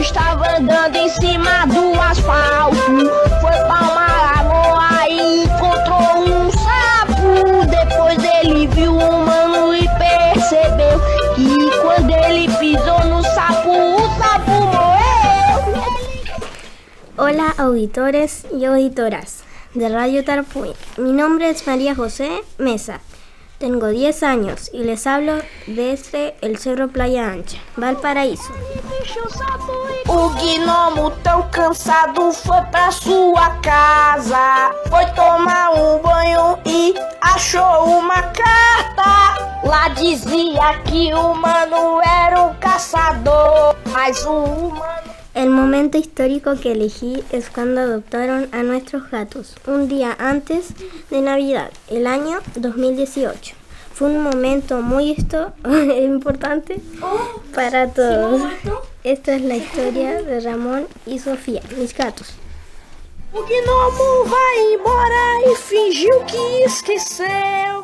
estava andando em cima do asfalto. Foi pra uma lagoa e encontrou um sapo. Depois ele viu um humano e percebeu que quando ele pisou no sapo, o sapo morreu. Hola auditores y auditoras de Radio Tarpuy. Mi nombre es María José Mesa. Tengo 10 años y les hablo desde el Cerro Playa Ancha, Valparaíso. O gnomo tão cansado foi pra sua casa. Foi tomar um banho e achou uma carta. Lá dizia que o humano era um caçador, mas o humano... El momento histórico que elegí es cuando adoptaron a nuestros gatos, un día antes de Navidad, el año 2018. Fue un momento muy importante para todos. Esta es la historia de Ramón y Sofía, mis gatos. O gnomo vai embora e fingiu que esqueceu.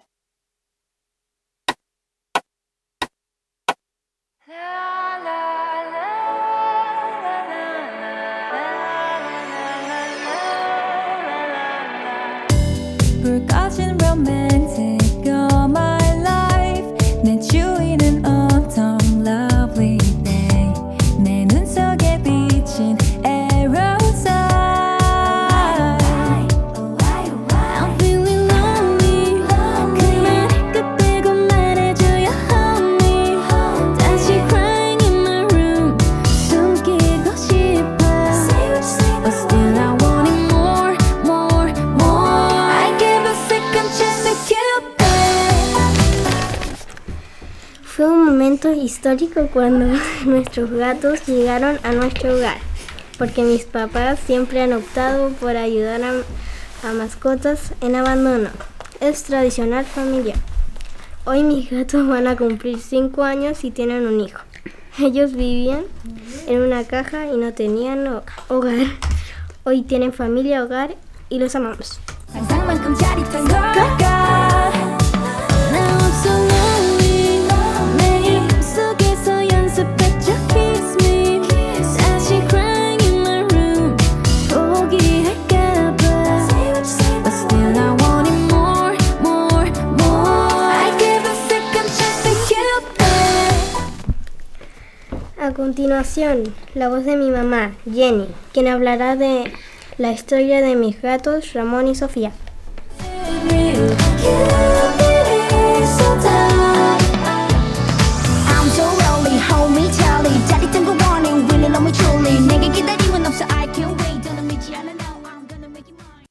Forgotten romantic all my life. Met you in an autumn lovely day. 내 눈 속에 비친 aerosol. I'm feeling lonely. 그 말을 끝내고 말해줘요 honey. 다시 crying in my room. 숨기고 싶어. But still I want it more, more, more. I give a second chance to Cupid. Fue un momento histórico cuando nuestros gatos llegaron a nuestro hogar, porque mis papás siempre han optado por ayudar a mascotas en abandono. Es tradicional familiar. Hoy mis gatos van a cumplir 5 años y tienen un hijo. Ellos vivían en una caja y no tenían hogar. Hoy tienen familia, hogar y los amamos. 상상만큼 짜릿한 걸까. Now I'm so lonely. 매일 꿈속에서 연습했죠 kiss me. 다시 crying in my room. 포기할까봐. But still I want it more, more, more. I give a second chance to Cupid. A continuación, la voz de mi mamá, Jenny, quien hablará de la historia de mis gatos, Ramón y Sofía. I'm so lonely, hold me tightly. 짜릿한 거 warning, really love me truly. 내게 기다림은 없어, I can't wait. 더는 믿지 않아 now, I'm gonna make you mine.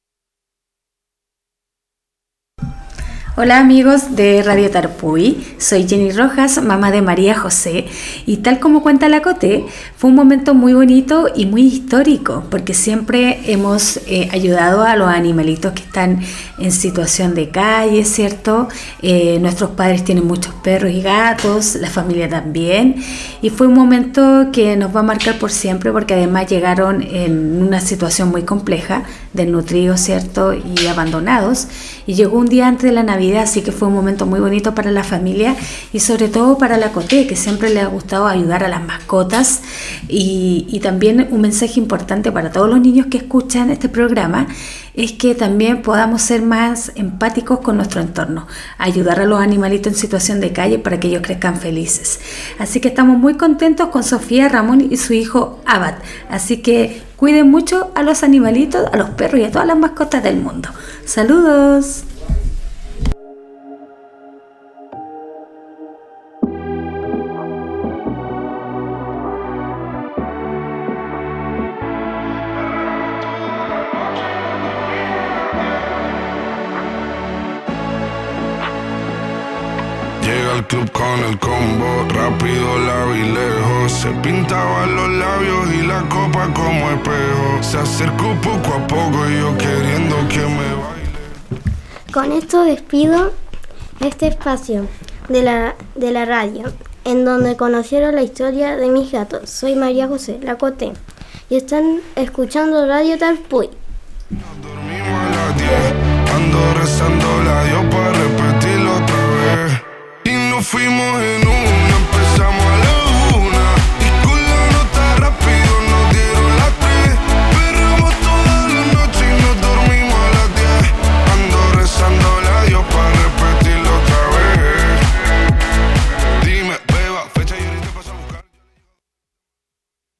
Hola amigos de Radio Tarpuy, soy Jenny Rojas, mamá de María José, y tal como cuenta la Coté, fue un momento muy bonito y muy histórico, porque siempre hemos ayudado a los animalitos que están en situación de calle, ¿cierto? Nuestros padres tienen muchos perros y gatos, la familia también, y fue un momento que nos va a marcar por siempre, porque además llegaron en una situación muy compleja, desnutridos, ¿cierto? Y abandonados, y llegó un día antes de la Navidad, así que fue un momento muy bonito para la familia y sobre todo para la Coté, que siempre le ha gustado ayudar a las mascotas, y también un mensaje importante para todos los niños que escuchan este programa es que también podamos ser más empáticos con nuestro entorno, ayudar a los animalitos en situación de calle para que ellos crezcan felices. Así que estamos muy contentos con Sofía, Ramón y su hijo Abad, así que cuiden mucho a los animalitos, a los perros y a todas las mascotas del mundo. ¡Saludos! Llega al club con el combo, rápido la vi lejos. Se pintaba los labios y la copa como espejo. Se acercó poco a poco y yo queriendo que me baile. Con esto despido este espacio de la radio, en donde conocieron la historia de mis gatos. Soy María José, la Coté, y están escuchando Radio Tarpuy. Dormimos a las 10, ando rezando la Dios para repetirlo otra vez. Y nos fuimos en un